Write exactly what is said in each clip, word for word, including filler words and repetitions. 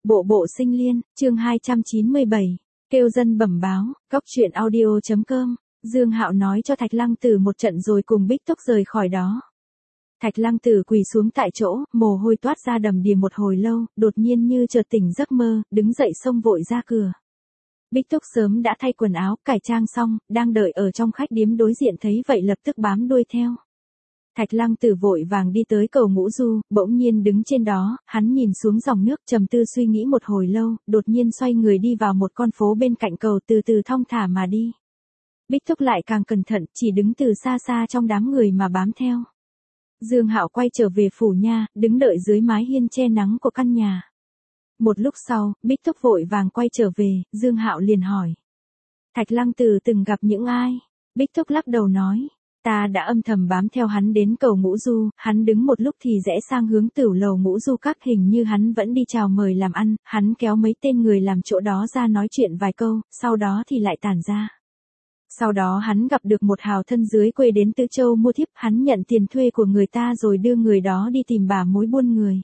Bộ bộ sinh liên, chương hai trăm chín mươi bảy, kêu dân bẩm báo, cóc truyện audio chấm com, Dương Hạo nói cho Thạch Lăng Tử một trận rồi cùng Bích Túc rời khỏi đó. Thạch Lăng Tử quỳ xuống tại chỗ, mồ hôi toát ra đầm đìa một hồi lâu, đột nhiên như chợt tỉnh giấc mơ, đứng dậy xông vội ra cửa. Bích Túc sớm đã thay quần áo, cải trang xong, đang đợi ở trong khách điếm đối diện thấy vậy lập tức bám đuôi theo. Thạch Lăng Tử vội vàng đi tới cầu Ngũ Du, bỗng nhiên đứng trên đó, hắn nhìn xuống dòng nước trầm tư suy nghĩ một hồi lâu, đột nhiên xoay người đi vào một con phố bên cạnh cầu từ từ thong thả mà đi. Bích Túc lại càng cẩn thận, chỉ đứng từ xa xa trong đám người mà bám theo. Dương Hạo quay trở về phủ nha, đứng đợi dưới mái hiên che nắng của căn nhà. Một lúc sau, Bích Túc vội vàng quay trở về, Dương Hạo liền hỏi. Thạch Lăng Tử từng gặp những ai? Bích Túc lắc đầu nói. Ta đã âm thầm bám theo hắn đến cầu Ngũ Du, hắn đứng một lúc thì rẽ sang hướng tửu lầu Ngũ Du các, hình như hắn vẫn đi chào mời làm ăn, hắn kéo mấy tên người làm chỗ đó ra nói chuyện vài câu, sau đó thì lại tản ra. Sau đó hắn gặp được một hào thân dưới quê đến Tứ Châu mua thiếp, hắn nhận tiền thuê của người ta rồi đưa người đó đi tìm bà mối buôn người.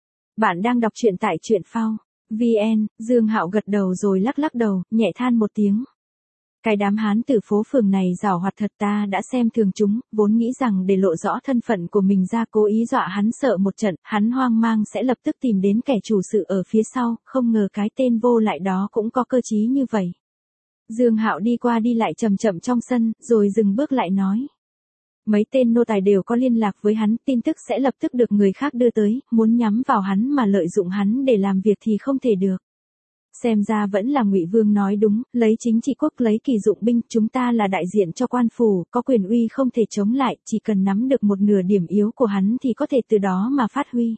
Bạn đang đọc truyện tại truyện phao chấm vn, Dương Hạo gật đầu rồi lắc lắc đầu, nhẹ than một tiếng. Cái đám hán tử phố phường này giảo hoạt thật, ta đã xem thường chúng, vốn nghĩ rằng để lộ rõ thân phận của mình ra cố ý dọa hắn sợ một trận, hắn hoang mang sẽ lập tức tìm đến kẻ chủ sự ở phía sau, không ngờ cái tên vô lại đó cũng có cơ trí như vậy. Dương Hạo đi qua đi lại chậm chậm trong sân, rồi dừng bước lại nói. Mấy tên nô tài đều có liên lạc với hắn, tin tức sẽ lập tức được người khác đưa tới, muốn nhắm vào hắn mà lợi dụng hắn để làm việc thì không thể được. Xem ra vẫn là Ngụy Vương nói đúng, lấy chính trị quốc lấy kỳ dụng binh, chúng ta là đại diện cho quan phủ, có quyền uy không thể chống lại, chỉ cần nắm được một nửa điểm yếu của hắn thì có thể từ đó mà phát huy.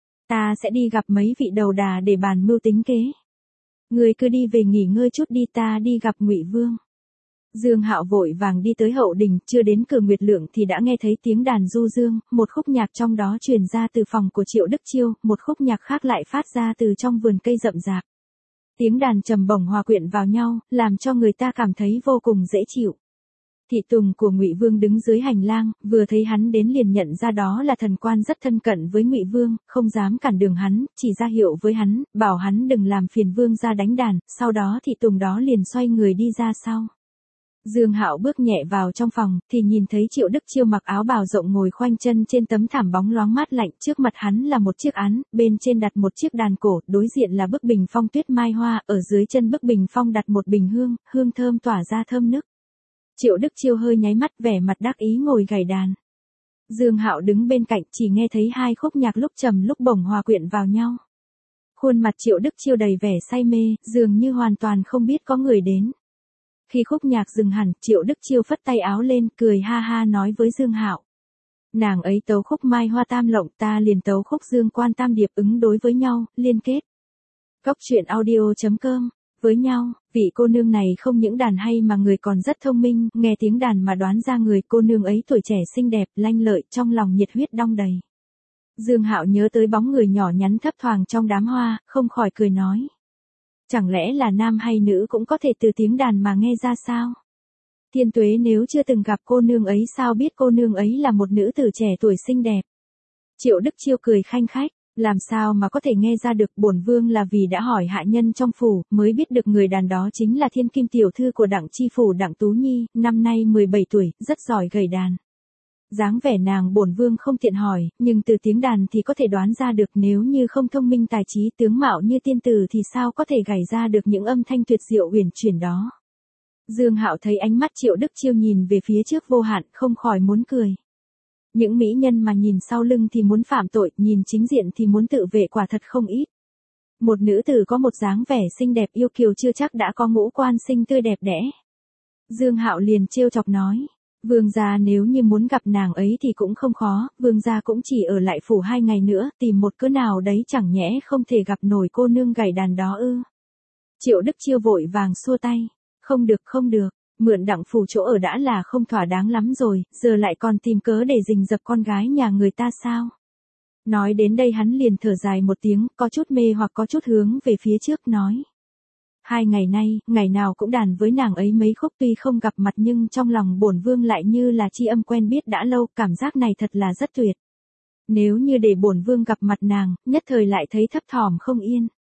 Ta sẽ đi gặp mấy vị đầu đà để bàn mưu tính kế. Người cứ đi về nghỉ ngơi chút đi, ta đi gặp Ngụy Vương. Dương Hạo vội vàng đi tới hậu đình, chưa đến cửa Nguyệt Lượng thì đã nghe thấy tiếng đàn du dương, một khúc nhạc trong đó truyền ra từ phòng của Triệu Đức Chiêu, một khúc nhạc khác lại phát ra từ trong vườn cây rậm rạp. Tiếng đàn trầm bổng hòa quyện vào nhau, làm cho người ta cảm thấy vô cùng dễ chịu. Thị tùng của Ngụy Vương đứng dưới hành lang, vừa thấy hắn đến liền nhận ra đó là thần quan rất thân cận với Ngụy Vương, không dám cản đường hắn, chỉ ra hiệu với hắn, bảo hắn đừng làm phiền Vương ra đánh đàn, sau đó thị tùng đó liền xoay người đi ra sau. Dương Hạo bước nhẹ vào trong phòng, thì nhìn thấy Triệu Đức Chiêu mặc áo bào rộng ngồi khoanh chân trên tấm thảm bóng loáng mát lạnh, trước mặt hắn là một chiếc án, bên trên đặt một chiếc đàn cổ, đối diện là bức bình phong tuyết mai hoa, ở dưới chân bức bình phong đặt một bình hương, hương thơm tỏa ra thơm nức. Triệu Đức Chiêu hơi nháy mắt, vẻ mặt đắc ý ngồi gảy đàn. Dương Hạo đứng bên cạnh, chỉ nghe thấy hai khúc nhạc lúc trầm lúc bổng hòa quyện vào nhau. Khuôn mặt Triệu Đức Chiêu đầy vẻ say mê, dường như hoàn toàn không biết có người đến. Khi khúc nhạc dừng hẳn, Triệu Đức Chiêu phất tay áo lên, cười ha ha nói với Dương Hạo. Nàng ấy tấu khúc mai hoa tam lộng, ta liền tấu khúc dương quan tam điệp, ứng đối với nhau, liên kết. Cóc truyện audio chấm com, với nhau, vị cô nương này không những đàn hay mà người còn rất thông minh, nghe tiếng đàn mà đoán ra người cô nương ấy tuổi trẻ xinh đẹp, lanh lợi, trong lòng nhiệt huyết đong đầy. Dương Hạo nhớ tới bóng người nhỏ nhắn thấp thoáng trong đám hoa, không khỏi cười nói. Chẳng lẽ là nam hay nữ cũng có thể từ tiếng đàn mà nghe ra sao? Thiên Tuế nếu chưa từng gặp cô nương ấy sao biết cô nương ấy là một nữ tử trẻ tuổi xinh đẹp? Triệu Đức Chiêu cười khanh khách, làm sao mà có thể nghe ra được, bổn vương là vì đã hỏi hạ nhân trong phủ, mới biết được người đàn đó chính là thiên kim tiểu thư của Đặng chi phủ Đặng Tú Nhi, năm nay mười bảy tuổi, rất giỏi gảy đàn. Dáng vẻ nàng bổn vương không tiện hỏi, nhưng từ tiếng đàn thì có thể đoán ra được, nếu như không thông minh tài trí tướng mạo như tiên tử thì sao có thể gảy ra được những âm thanh tuyệt diệu uyển chuyển đó. Dương Hạo thấy ánh mắt Triệu Đức Chiêu nhìn về phía trước vô hạn, không khỏi muốn cười. Những mỹ nhân mà nhìn sau lưng thì muốn phạm tội, nhìn chính diện thì muốn tự vệ quả thật không ít. Một nữ tử có một dáng vẻ xinh đẹp yêu kiều chưa chắc đã có ngũ quan xinh tươi đẹp đẽ. Dương Hạo liền trêu chọc nói. Vương gia nếu như muốn gặp nàng ấy thì cũng không khó, vương gia cũng chỉ ở lại phủ hai ngày nữa, tìm một cớ nào đấy chẳng nhẽ không thể gặp nổi cô nương gảy đàn đó ư. Triệu Đức Chiêu vội vàng xua tay. Không được không được, mượn Đặng phủ chỗ ở đã là không thỏa đáng lắm rồi, giờ lại còn tìm cớ để rình rập con gái nhà người ta sao. Nói đến đây hắn liền thở dài một tiếng, có chút mê hoặc có chút hướng về phía trước nói. Hai ngày nay, ngày nào cũng đàn với nàng ấy mấy khúc, tuy không gặp mặt nhưng trong lòng bổn vương lại như là tri âm quen biết đã lâu, cảm giác này thật là rất tuyệt. Nếu như để bổn vương gặp mặt nàng, nhất thời lại thấy thấp thỏm không yên.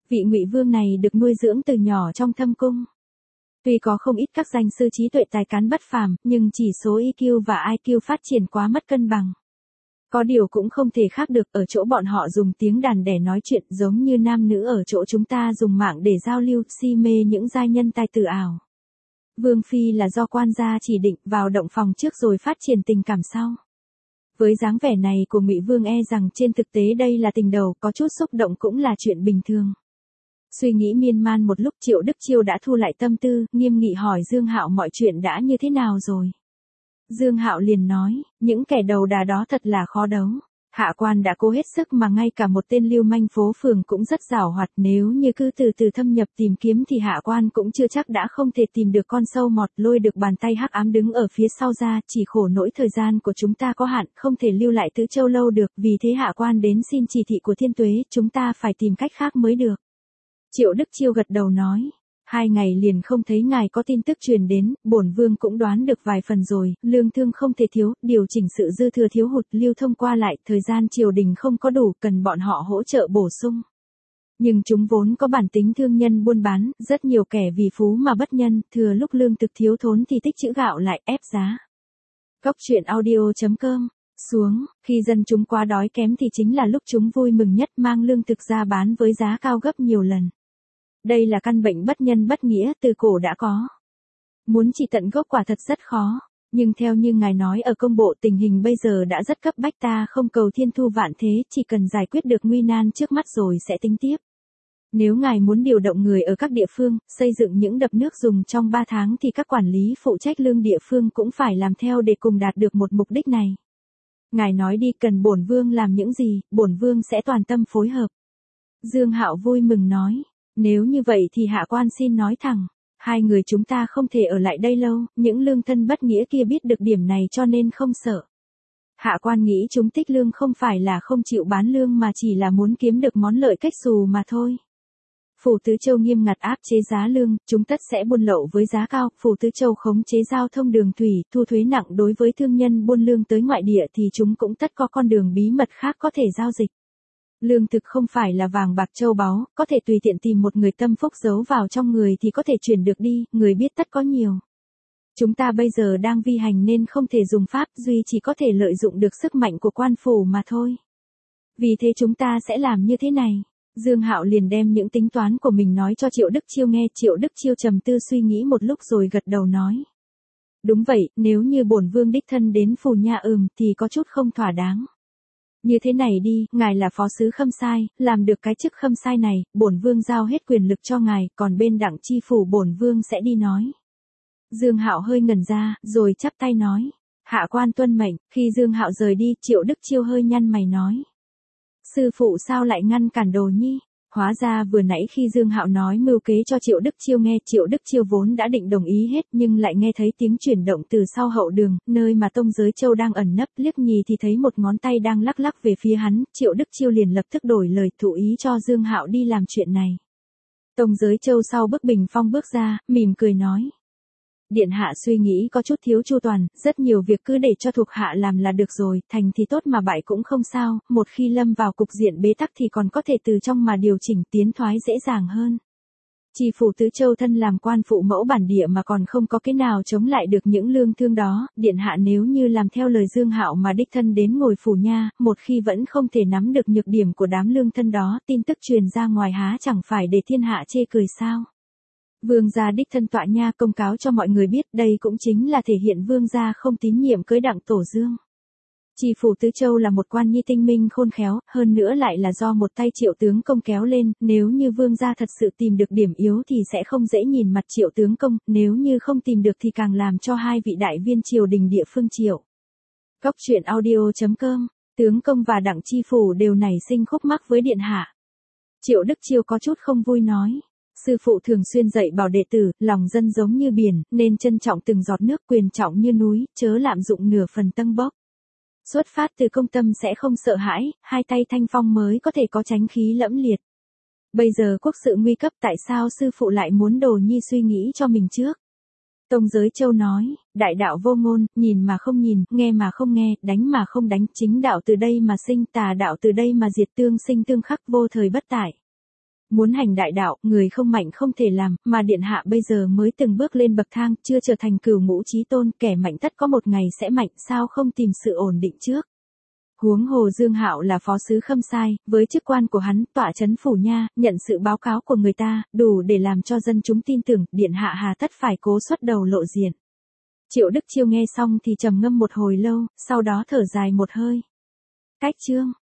Vị Ngụy Vương này được nuôi dưỡng từ nhỏ trong thâm cung. Tuy có không ít các danh sư trí tuệ tài cán bất phàm, nhưng chỉ số i kiu và i kiu phát triển quá mất cân bằng. Có điều cũng không thể khác được, ở chỗ bọn họ dùng tiếng đàn để nói chuyện giống như nam nữ ở chỗ chúng ta dùng mạng để giao lưu, si mê những giai nhân tài tử ảo. Vương phi là do quan gia chỉ định, vào động phòng trước rồi phát triển tình cảm sau. Với dáng vẻ này của Ngụy Vương e rằng trên thực tế đây là tình đầu, có chút xúc động cũng là chuyện bình thường. Suy nghĩ miên man một lúc, Triệu Đức Chiêu đã thu lại tâm tư, nghiêm nghị hỏi Dương Hạo mọi chuyện đã như thế nào rồi. Dương Hạo liền nói, những kẻ đầu đà đó thật là khó đấu. Hạ quan đã cố hết sức mà ngay cả một tên lưu manh phố phường cũng rất giàu hoạt, nếu như cứ từ từ thâm nhập tìm kiếm thì hạ quan cũng chưa chắc đã không thể tìm được con sâu mọt lôi được bàn tay hắc ám đứng ở phía sau ra, chỉ khổ nỗi thời gian của chúng ta có hạn, không thể lưu lại Tứ Châu lâu được, vì thế hạ quan đến xin chỉ thị của Thiên Tuế, chúng ta phải tìm cách khác mới được. Triệu Đức Chiêu gật đầu nói. Hai ngày liền không thấy ngài có tin tức truyền đến, bổn vương cũng đoán được vài phần rồi, lương thương không thể thiếu, điều chỉnh sự dư thừa thiếu hụt lưu thông qua lại, thời gian triều đình không có đủ, cần bọn họ hỗ trợ bổ sung. Nhưng chúng vốn có bản tính thương nhân buôn bán, rất nhiều kẻ vì phú mà bất nhân, thừa lúc lương thực thiếu thốn thì tích trữ gạo lại ép giá. Góc truyện audio chấm com xuống, khi dân chúng quá đói kém thì chính là lúc chúng vui mừng nhất, mang lương thực ra bán với giá cao gấp nhiều lần. Đây là căn bệnh bất nhân bất nghĩa từ cổ đã có. Muốn trị tận gốc quả thật rất khó, nhưng theo như ngài nói ở công bộ tình hình bây giờ đã rất cấp bách, ta không cầu thiên thu vạn thế, chỉ cần giải quyết được nguy nan trước mắt rồi sẽ tính tiếp. Nếu ngài muốn điều động người ở các địa phương, xây dựng những đập nước dùng trong ba tháng thì các quản lý phụ trách lương địa phương cũng phải làm theo để cùng đạt được một mục đích này. Ngài nói đi, cần bổn vương làm những gì, bổn vương sẽ toàn tâm phối hợp. Dương Hạo vui mừng nói. Nếu như vậy thì hạ quan xin nói thẳng, hai người chúng ta không thể ở lại đây lâu, những lương thân bất nghĩa kia biết được điểm này cho nên không sợ. Hạ quan nghĩ chúng tích lương không phải là không chịu bán lương mà chỉ là muốn kiếm được món lợi cách xù mà thôi. Phủ Tứ Châu nghiêm ngặt áp chế giá lương, chúng tất sẽ buôn lậu với giá cao, Phủ Tứ Châu khống chế giao thông đường thủy, thu thuế nặng đối với thương nhân buôn lương tới ngoại địa thì chúng cũng tất có con đường bí mật khác có thể giao dịch. Lương thực không phải là vàng bạc châu báu, có thể tùy tiện tìm một người tâm phúc giấu vào trong người thì có thể chuyển được đi, người biết tất có nhiều. Chúng ta bây giờ đang vi hành nên không thể dùng pháp, duy chỉ có thể lợi dụng được sức mạnh của quan phủ mà thôi. Vì thế chúng ta sẽ làm như thế này. Dương Hạo liền đem những tính toán của mình nói cho Triệu Đức Chiêu nghe, Triệu Đức Chiêu trầm tư suy nghĩ một lúc rồi gật đầu nói. Đúng vậy, nếu như bổn vương đích thân đến phủ nha ừm thì có chút không thỏa đáng. Như thế này đi, ngài là phó sứ Khâm Sai, làm được cái chức Khâm Sai này, bổn vương giao hết quyền lực cho ngài, còn bên Đặng chi phủ bổn vương sẽ đi nói. Dương Hạo hơi ngẩn ra, rồi chắp tay nói, hạ quan tuân mệnh. Khi Dương Hạo rời đi, Triệu Đức Chiêu hơi nhăn mày nói, sư phụ sao lại ngăn cản Đồ Nhi? Hóa ra vừa nãy khi Dương Hạo nói mưu kế cho Triệu Đức Chiêu nghe, Triệu Đức Chiêu vốn đã định đồng ý hết nhưng lại nghe thấy tiếng chuyển động từ sau hậu đường, nơi mà Tông Giới Châu đang ẩn nấp, liếc nhì thì thấy một ngón tay đang lắc lắc về phía hắn, Triệu Đức Chiêu liền lập tức đổi lời thụ ý cho Dương Hạo đi làm chuyện này. Tông Giới Châu sau bức bình phong bước ra, mỉm cười nói. Điện hạ suy nghĩ có chút thiếu chu toàn, rất nhiều việc cứ để cho thuộc hạ làm là được rồi, thành thì tốt mà bại cũng không sao, một khi lâm vào cục diện bế tắc thì còn có thể từ trong mà điều chỉnh tiến thoái dễ dàng hơn. Chỉ phủ Tứ Châu thân làm quan phụ mẫu bản địa mà còn không có cái nào chống lại được những lương thương đó, điện hạ nếu như làm theo lời Dương Hạo mà đích thân đến ngồi phủ nha, một khi vẫn không thể nắm được nhược điểm của đám lương thân đó, tin tức truyền ra ngoài há chẳng phải để thiên hạ chê cười sao? Vương gia đích thân tọa nha công cáo cho mọi người biết, đây cũng chính là thể hiện vương gia không tín nhiệm cưới Đặng Tổ Dương. Chỉ phủ Tứ Châu là một quan nhi tinh minh khôn khéo, hơn nữa lại là do một tay Triệu tướng công kéo lên, nếu như vương gia thật sự tìm được điểm yếu thì sẽ không dễ nhìn mặt Triệu tướng công, nếu như không tìm được thì càng làm cho hai vị đại viên triều đình địa phương Triệu. Góc truyện audio chấm com, tướng công và Đặng chi phủ đều nảy sinh khúc mắc với điện hạ. Triệu Đức Chiêu có chút không vui nói. Sư phụ thường xuyên dạy bảo đệ tử, lòng dân giống như biển, nên trân trọng từng giọt nước, quyền trọng như núi, chớ lạm dụng nửa phần tâng bốc. Xuất phát từ công tâm sẽ không sợ hãi, hai tay thanh phong mới có thể có chánh khí lẫm liệt. Bây giờ quốc sự nguy cấp, tại sao sư phụ lại muốn Đồ Nhi suy nghĩ cho mình trước? Tông Giới Châu nói, đại đạo vô ngôn, nhìn mà không nhìn, nghe mà không nghe, đánh mà không đánh, chính đạo từ đây mà sinh, tà đạo từ đây mà diệt, tương sinh tương khắc, vô thời bất tại. Muốn hành đại đạo, người không mạnh không thể làm, mà điện hạ bây giờ mới từng bước lên bậc thang, chưa trở thành cửu ngũ chí tôn, kẻ mạnh tất có một ngày sẽ mạnh, sao không tìm sự ổn định trước. Huống hồ Dương Hạo là phó sứ Khâm Sai, với chức quan của hắn, tọa trấn phủ nha, nhận sự báo cáo của người ta, đủ để làm cho dân chúng tin tưởng, điện hạ hà tất phải cố xuất đầu lộ diện. Triệu Đức Chiêu nghe xong thì trầm ngâm một hồi lâu, sau đó thở dài một hơi. Cách chương